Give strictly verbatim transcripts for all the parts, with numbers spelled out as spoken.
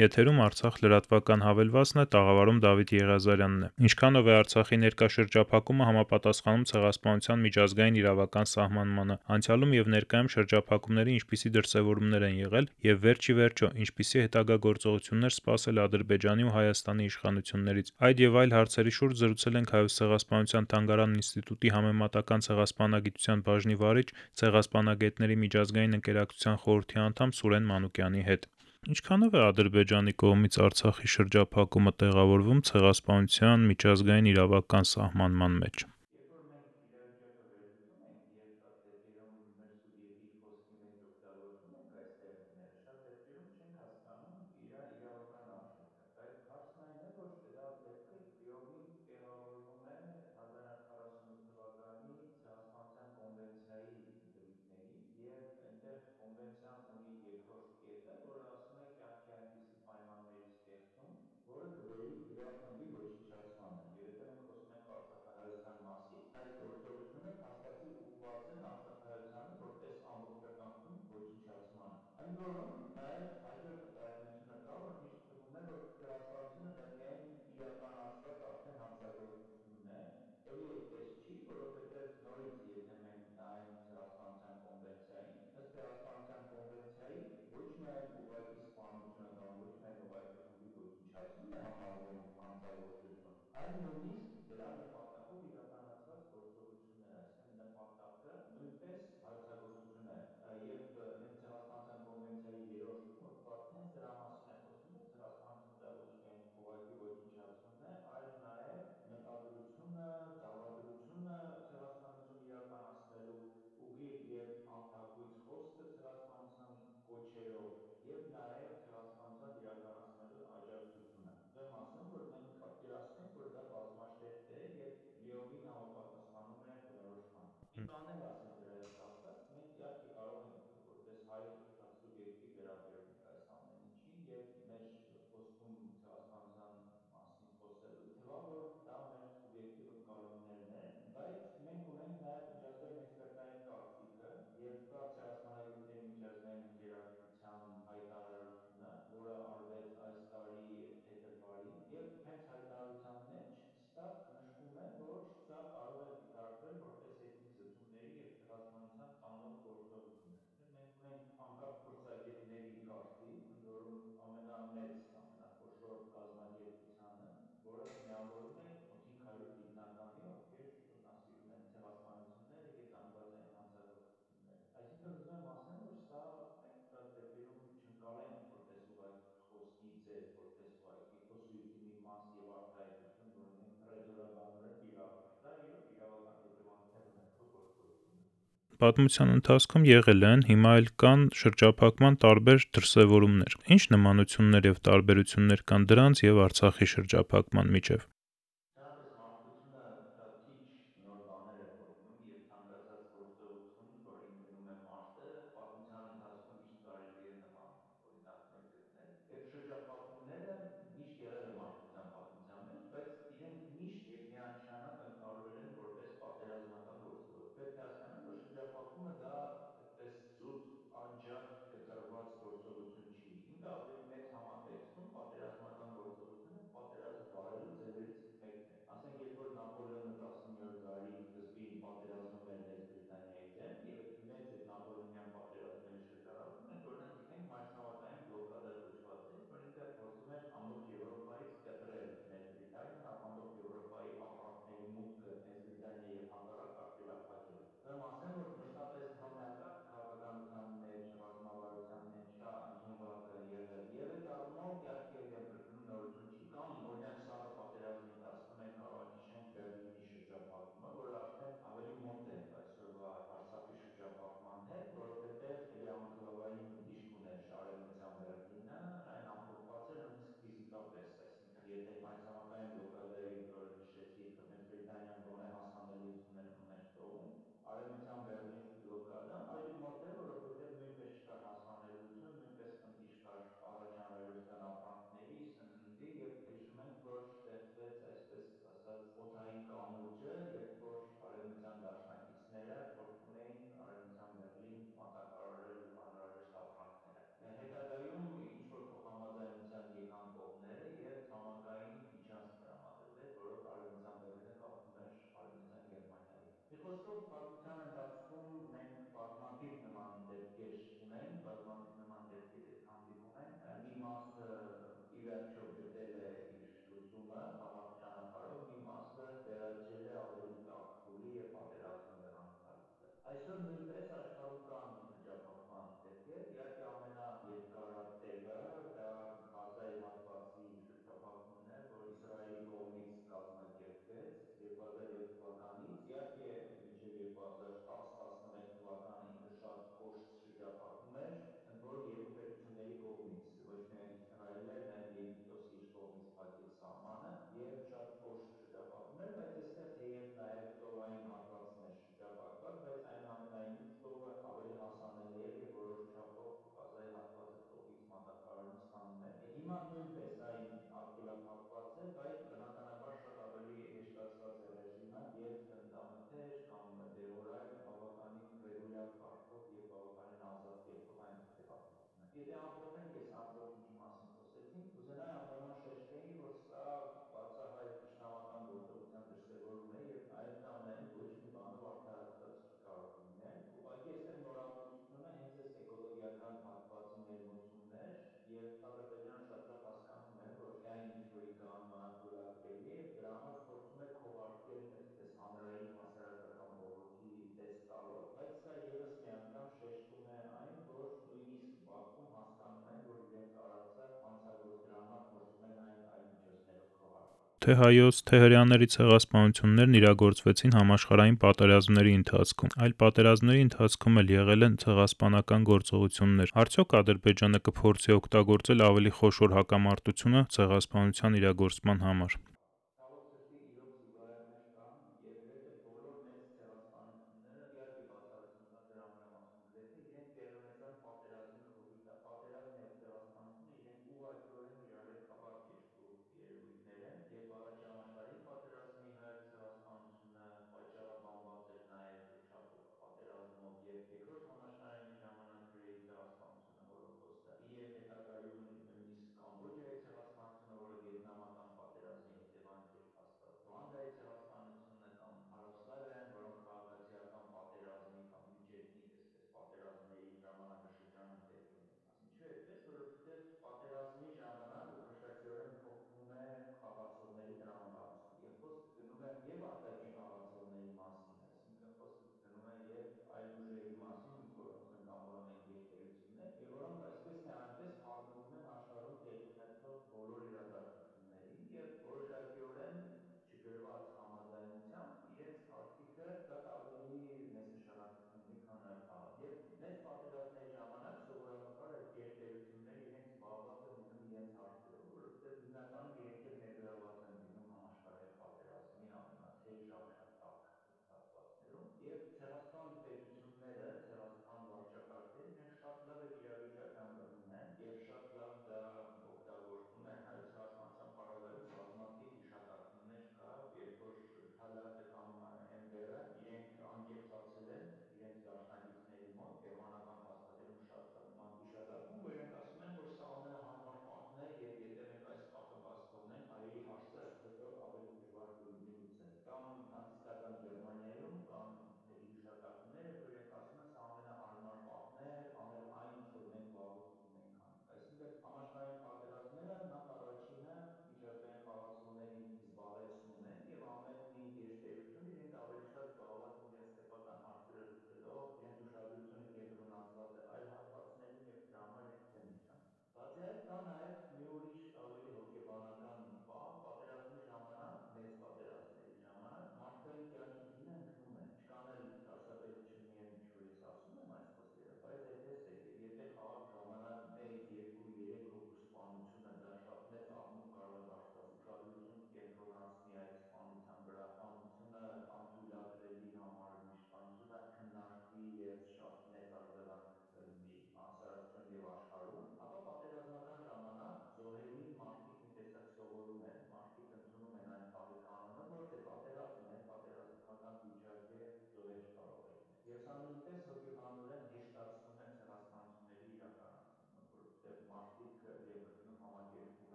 Եթերում Արցախ լրատվական հավելվածն է, տաղավարում Դավիթ Եղիազարյանն է։ Ինչքանով է Արցախի ներկա շրջափակումը համապատասխանում Ցեղասպանության միջազգային իրավական սահմանմանը, անցյալում եւ ներկայում շրջափակումների ինչպիսի դրսեւորումներ են եղել եւ վերջ ի վերջո ինչպիսի հետագա գործողություններ սպասել Ադրբեջանի ու Հայաստանի իշխանություններից։ Այդ եւ այլ հարցերի շուրջ զրուցել ենք Հայոց Ցեղասպանության թանգարան ինստիտուտի համեմատական ցեղասպանագիտության բաժնի վարիչ, Ցեղասպանագետների միջազգային ընկերակցության խորհրդի անդամ Սուրեն Մանուկյանի հետ։ Ինչքանով է Ադրբեջանի կողմից Արցախի շրջափակումը տեղավորվում Ցեղասպանության միջազգային իրավական սահմանման մեջ։ Երբ որ մենք իրավիճակը վերլուծում ենք եւ շատ դեպքերում մեր սուբյեկտիվ խոսքի մեջ օգտագործում ենք այս տերմինները, շատ դեպքերում չենք հասկանում իր իրավական արդյունքը։ Բայց հարցն այն է, որ դա դեպքը լիովին տեղավորվում է հազար նույնսուն քառասունութ թվականի Ցեղասպանության կոնվենցիայի դրույթներին եւ այնտեղ կոնվենցիան ունի երկրորդ կետը, որը ասում է կյանքի այնպիսի պայմանների ստեղծում, որը կբերի դրա խմբի ոչնչացմանը։ Եվ եթե մենք խոսում ենք Արցախահայության մասին, այս գործողությունը փաստացի ուղղված են Արցախահայությանը որպես ամբողջական խումբ ոչնչացմանը։ Ընդ որում, նաև հաջորդը տարբերությունը կա, որ միշտ թվում է, որ ցեղասպանությունը դա միայն իրականացված արդեն հանցագործությունն է, էլի այդպես չի, որովհետև նորից եթե մենք նայենք Ցեղասպանության կոնվենցիային, ըստ Ցեղասպանության կոնվենցիայի ոչ միայն ուղղակի սպանությունը կամ ոչ միայն ուղղակի խմբի ոչնչացումն է համարվում հանցագործություն, այլ նույնիսկ դրա նպատակով իրականացված գործողություններ, այսինքն նպատակը նույնպես հանցագործություն է, եւ հենց Ցեղասպանության կոնվենցիայի երրորդ հոդվածն հենց դրա մասին է խոսում, որ ցեղասպանությունը դա ոչ միայն ուղղակի ոչնչացումն է, այլ նաեւ մտադրությունը, դավադրությունը ցեղասպանություն իրականացնելու ուղիղ եւ անթակույց խոսքը ցեղասպանության կոչերով եւ նաեւ ցեղասպանության իրականացնելու աջակցությունը։ Ուզում եմ ասեմ, որ մենք պատկերացնենք, որ դա բազմաշերտ է եւ լիովին համապատասխանում է բնորոշմանը։ Մի բան էլ ասեմ դրա հետ կապված, մենք իհարկե կարող ենք որպես հայ շատ սուբյեկտիվ վերաբերվենք այս ամեն ինչին եւ մեր խոսքում ցեղասպանության մասին խոսելու թվա, որ դա մեր սուբյեկտիվ ընկալումներն են, բայց մենք ունենք նաեւ միջազգային էքսպերտային կարծիքը եւ կա Ցեղասպանագետների միջազգային ընկերակցության հայտարարությունը, որը արվեց այս տարի փետրվարին, եւ հենց հայտարարության մեջ հստակ նշվում է, որ սա կարող է դիտարկվել որպես էթնիկ զտումների եւ ցեղասպանության ծանոթ գործողություններ։ Մենք ունենք անկախ փորձագետների կարծիք, ընդ որում ամենամեծ, ամենախոշոր կազմակերպությանը, որը միավորում է մոտ հինգ հարյուր գիտնականի, ովքեր ուսումնասիրում են ցեղասպանությունները եւ ծանված այն հանցագործությունները։ Այսինքն ուզում եմ ասեմ, որ սա մենք շատ դեպքերում չընկալենք որպես ուղղակի խոսքի ձև, որպես ուղղակի խոսույթի մի մաս եւ արտահայտություն, որ մենք ռետորաբանորեն վիրավորենք։ Դա իրոք իրավական հետևանքներ ունեցող գործողություն է։ Պատմության ընթացքում եղել են, հիմա էլ կան շրջափակման տարբեր դրսևորումներ։ Ինչ նմանություններ եւ տարբերություններ կան դրանց եւ Արցախի շրջափակման միջեւ։ Ընդհանրապես մարդկությունը շատ քիչ նոր բաներ է փոխում եւ ցանկացած գործողություն, որին գնում է մարդը, պատմության ընթացքում միշտ կարելի է նման օրինակներ գտնել։ Եվ շրջափակումները միշտ եղել է մարդկության պատմության մեջ, բայց իրենք միշտ եւ միանշանակ ընկալվել են որպես պատերազմական գործողություն։ Պետք է հասկանալ, որ շրջափակումը դա այդպես զուտ անջատ կկռված գործողություն չի։ Ինքը ավելի մեծ համատեքստում պատերազմական գործողություն է պատերազմ վարելու ձևերից Աստծո պատմության ընթացքում մենք բազմաթիվ նման դեպքեր ունենք, բազմաթիվ նման դեպքերի հետ հանդիպում ենք։ Մի մասը ի վերջո գտել է իր լուծումը համառ ճանապարհով, մի մասը վերածել է ավելի տաք փուլի եւ պատերազմի դղանցալուծը։ Այսօր նույնպես աշխարհում կան շրջափակման դեպքեր։ Իհարկե ամենաերկարատևը դա Գազայի հատվածի շրջափակումն է, որ Իսրայելի կողմից կազմակերպվեց երկու հազար յոթ թվականից։ Իհարկե մինչև երկու հազար տասը տասնմեկ թվականը ինքը շատ կոշտ շրջափակում էր, ընդ որում երկու պետությունների կողմից, ոչ միայն Իսրայելը, այլ նաև Եգիպտոսը իր կողմից փակեց սահմանը եւ շատ կոշտ շրջափակում էր, բայց այստեղ թեև նաև ծովային հատվածն էր շրջափակված, բայց այնուամենայնիվ ծովը ավելի հասանելի էր եւ որոշ չափով Գազայի հատվածը ծովից մատակարարում ստանում էր։ Հիմա նույնպես այն արգելափակված է, բայց բնականաբար շատ ավելի հեշտացված է ռեժիմը եւ սննդամթեր կամ դեղորայք բավականին ռեգուլյար կարգով եւ բավականին ազատ կերպով այնտեղ տեղափոխվում են։ Եթե ամփոփենք, ես ամբողջ ինչի մասին խոսեցինք, կուզենայի անպայման շեշտեի, որ սա բացահայտ թշնամական գործողության դրսևորում է եւ այնուամենայնիվ ոչ մի բանով արդարացված չի կարող լինել։ Ուղղակի այստեղ նորամուծությունը հենց այս էկոլոգիական հատվածի ներմուծումն էր եւ Ադրբեջանը շատ լավ հասկանում է, որ միայն ինչ որի գանումը անթույլատրելի է եւ դրա համար փորձում է քողարկել այսպես հանրային հասարակական բողոքի տեսք տալով, բայց սա եւս մի անգամ շեշտում է այն, որ նույնիսկ Բաքվում հասկանում են, որ իրենց արածը հանցագործ, դրա համար փորձում են այն այլ միջոցներով քողարկել։ Թե հայոց, թե հրեաների ցեղասպանություններն իրագործվեցին համաշխարհային պատերազմների ընթացքում, այլ պատերազմների ընթացքում էլ եղել են ցեղասպանական գործողություններ։ Արդյոք Ադրբեջանը կփորձի օգտագործել ավելի խոշոր հակամարտությունը ցեղասպանության իրագործման համար։ Ցավոք սրտի իրոք զուգահեռներ կան եւ գրեթե բոլոր մեծ ցեղասպանությունները, իհարկե բացառություն կա դրա մանրամասնում գրեթե, իրենք տեղի ունեցան պատերազմի խորհուրդը։ Պատերազմն եւ ցեղասպանությունը իրենք ուղղակիորեն իրար հետ կապված երկու երևույթներ են եւ առաջին համաշխարհային պատերազմի հայոց ցեղասպանությունը պատճառաբանված էր նաեւ չափով պատերազմով եւ երկրորդ համաշխարհային ժամանակ հրեի ցեղասպանությունը հոլոկոստը եւ հետագայում նույնիսկ Կամբոջայի ցեղասպանությունը, որը վիետնամական պատերազմի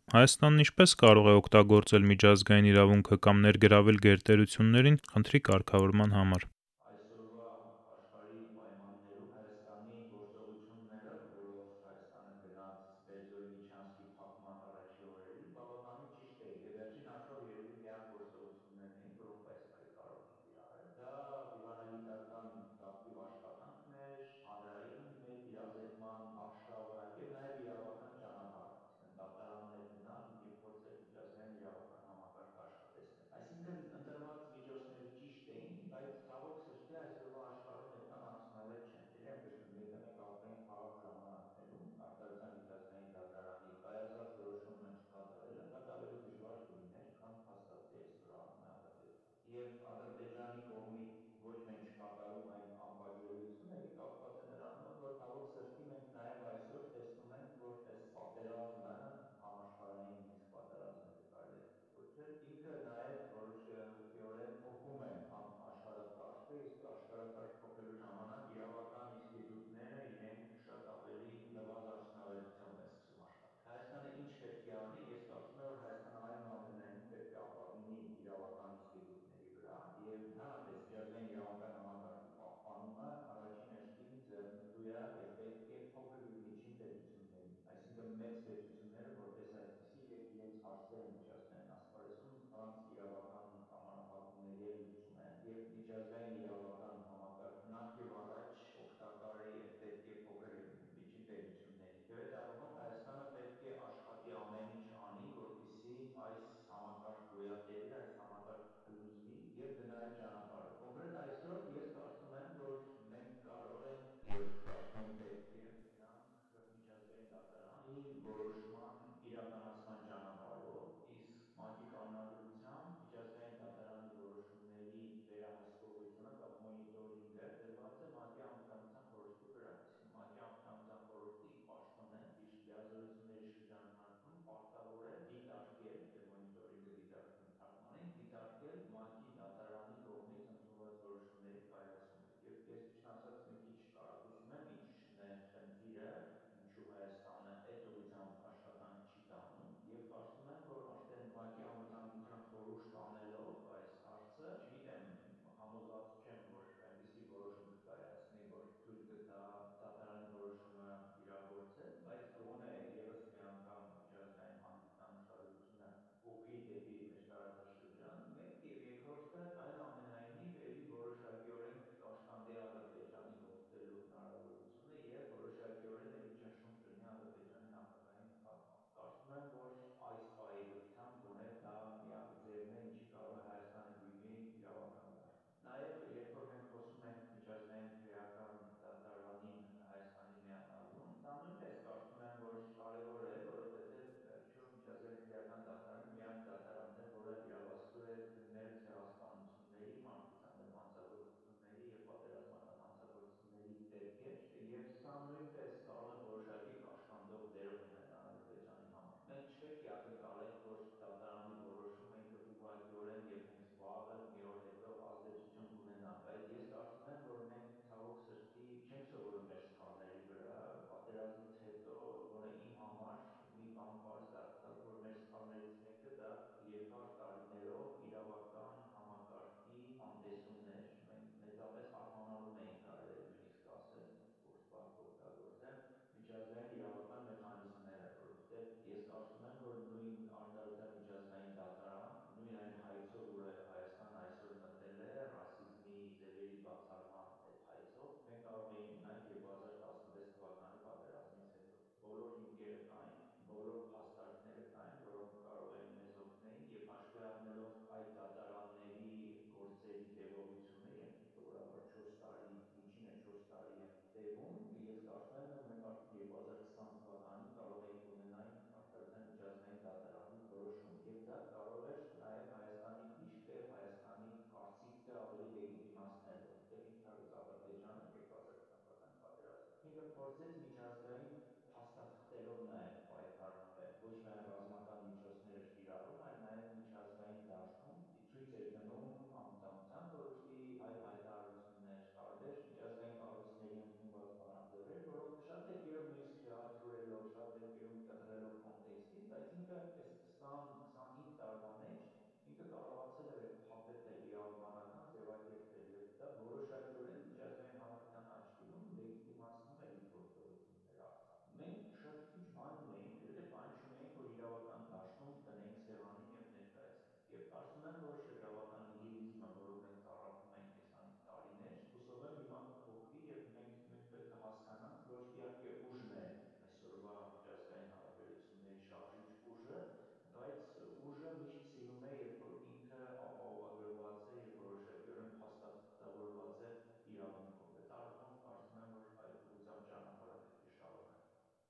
Հայաստանն ինչպե՞ս կարող է օգտագործել միջազգային իրավունքը կամ ներգրավել գերտերություններին խնդրի կարգավորման համար։ Այսօրվա աշխարհի պայմաններում Հայաստանի գործողությունները, որով Հայաստանը գնաց Բերձորի միջանցքի փակման առաջի օրերին, բավականին ճիշտ էին։ Եվ վերջին հաշվով երևի միակ գործողություններն էին, որոնք այսպիսի կարող էին կիրառել։ Դա դիվանագիտական ակտիվ աշխատանքն էր, հանրային մեր իրազեկման արշավը եւ նաեւ իրավական ճանապարհը, այսինքն դատարաններ գնալ եւ փորձել միջազգային իրավական համակարգը աշխատեցնել։ Այսինքն ընտրված միջոցները ճիշտ էին, բայց ցավոք սրտի այսօրվա աշխարհում այդքան արդյունավետ չեն։ Էլի եմ կրկնում, եթե մենք ապրեինք խաղաղ ժամանակներում, արտարության միջազգային դատարանի կայացած որոշումը չկատարելը շատ ավելի դժվար կլիներ, քան փաստացի այսօր անում է Ադրբեջանը։ Եվ Ադրբեջանի կողմից ոչ միայն չկատարում այն անպատժելիությունը էլի կապված է նրանով, որ ցավոք սրտի մենք նաև այսօր տեսնում ենք, որ այս պատերազմը համաշխարհային նույնիսկ պատերազմը կարելի է այդպես կոչել, ինքը նաև որոշակիորեն փոխում է աշխարհակարգը, իսկ աշխարհակարգ փոխելու ժամանակ իրավական ինստիտուտները իրենք շատ ավելի նվազ արդյունավետությամբ են սկսում աշխատել։ Հայաստանը ինչ պետք է անի, ես կարծում եմ, որ Հայաստանը այնուամենայնիվ պետք է ապավինի իրավական ինստիտուտների վրա եւ ընդհանրապես միջազգային իրավական համակարգի պահպանումը առաջին հերթին ձեռնտու է եւ պետք է փոքր եւ միջին պետություններին, այսինքն մեծ պետությունները որպես այդպիսի երբ իրենց հարցերը միջազգային ասպարեզում նրանց իրավական սահմանափակումների հետ լուծում են եւ միջազգային իրավական համակարգը նախ եւ առաջ օգտակար է եւ պետք է փոքր եւ միջին պետություններին եւ այդ առումով Հայաստանը պետք է աշխատի ամեն ինչ անի, որպիսի այս համակարգ գոյատևի, այս համակարգ փլուզվի եւ գնա այդ ճանապարհով։ Կոնկրետ այսօր ես կարծում եմ, որ մենք կարող ենք եւ կարծում եմ պետք է գնանք միջազգային դատարանի որոշման իրականացման ճանապարհով, իսկ ՄԱԿ-ի կանոնադրությամբ միջազգային դատարանի որոշումների վերահսկողությունը կամ մոնիտորինգը դրված է ՄԱԿ-ի անվտանգության խորհրդի վրա։ Այսինքն ՄԱԿ-ի անվտանգության խորհրդի պաշտոնը իր լիազորությունների շրջանակում պարտավոր է դիտարկել, եթե մոնիտորինգը դիտարկումը թարգմանենք, դիտարկել ՄԱԿ-ի դատարանի կողմից ընդունված որոշումների կայացումը։ Եվ ես ճիշտն ասած մի քիչ կարապուսում եմ, ինչն է խնդիրը, ինչու Հայաստանը այդ ուղղությամբ աշխատանք չի տանում, եւ կարծում եմ, որ արդեն ՄԱԿ-ի անվտանգության խորհուրդ անելով այս հարցը, չգիտեմ, համոզված չեմ, որ այնպիսի որոշում կկայացնի, որ թույլ կտա դատարանի որոշումը իրագործել, բայց գոնե եւս մի անգամ միջազգային հանդիպման ուշադրությունը ուղղի դեպի մեր տարածաշրջան, մեկ եւ երկրորդը այնուամենայնիվ ելի որոշակիորեն կաշկանդի Ադրբեջանին օգտելու հնարավորությունը եւ որոշակիորեն ելի ճնշում կրնի Ադրբեջանի նախագահի նկատմամբ։ Կարծում եմ, որ այս պահի դրությամբ գոնե դա միակ ձևն է, ինչի կարող է Հայաստանը դիմի իրավական դաշտում։ Նաեւ երբ որ մենք խոսում ենք միջազգային քրեական դատարանին Հայաստանի միանալուն, դա նույնպես կարծում եմ, որ կարեւոր է, որովհետեւ վերջում միջազգային քրեական դատարանը միակ դատարանն է, որը իրավասու է մեր ցեղասպանությունների, մարդկության դեմ հանցագործությունների եւ պատերազմական հանցագործությունների դեպքեր, եւ սա նույնպես կարող է որոշակի կաշկանդող դեր ունենալ Ադրբեջանի համար։ Մենք չպետք է ակնկալենք, որ դատարանի որոշումը ինքը ուղղակիորեն եւ հենց վաղը մի օր հետո ազդեցություն կունենա, բայց ես կարծում եմ, որ մենք ցավոք սրտի չենք սովորում մեր սխալների վրա։ Պատերազմից հետո գոնե իմ համար մի բան պարզ դարձավ, որ մեր սխալներից մեկը դա երկար տարիներով իրավական համակարգի անտեսումն էր։ Մենք մեծապես արհամարհում էինք, կարելի է նույնիսկ ասել, գործված կօգտագործեմ միջազգային իրավական մեխանիզմները, որովհետև ես կարծում եմ, որ նույն արտարության միջազգային դատարան, նույն այն հայցով, որը Հայաստանը այսօր մտել է ռասիզմի ձևերի բացառման այդ հայցով, մենք կարող էինք ունենալ երկու հազար տասնվեց թվականի պատերազմից հետո։ Բոլոր հիմքերը կային, բոլոր փաստարկները կային, որոնք կարող էին մեզ օգնեին եւ հաշվի առնելով այդ դատարանների գործերի տևողությունը, իրենք սովորաբար չորս տարի, միջինը չորս տարի են տևում, ես կարծում եմ, որ մենք արդեն երկու հազար քսան թվականին կարող էինք ունենալ արտարության միջազգային դատարանի որոշում եւ դա կարող էր նաեւ Հայաստանի դիրքը եւ Հայաստանի կարծիքը ավելի լեգիտիմացնել, որովհետեւ ինչ արեց Ադրբեջանը երկու հազար քսան թվականի պատերազմում։ Ինքը փորձեց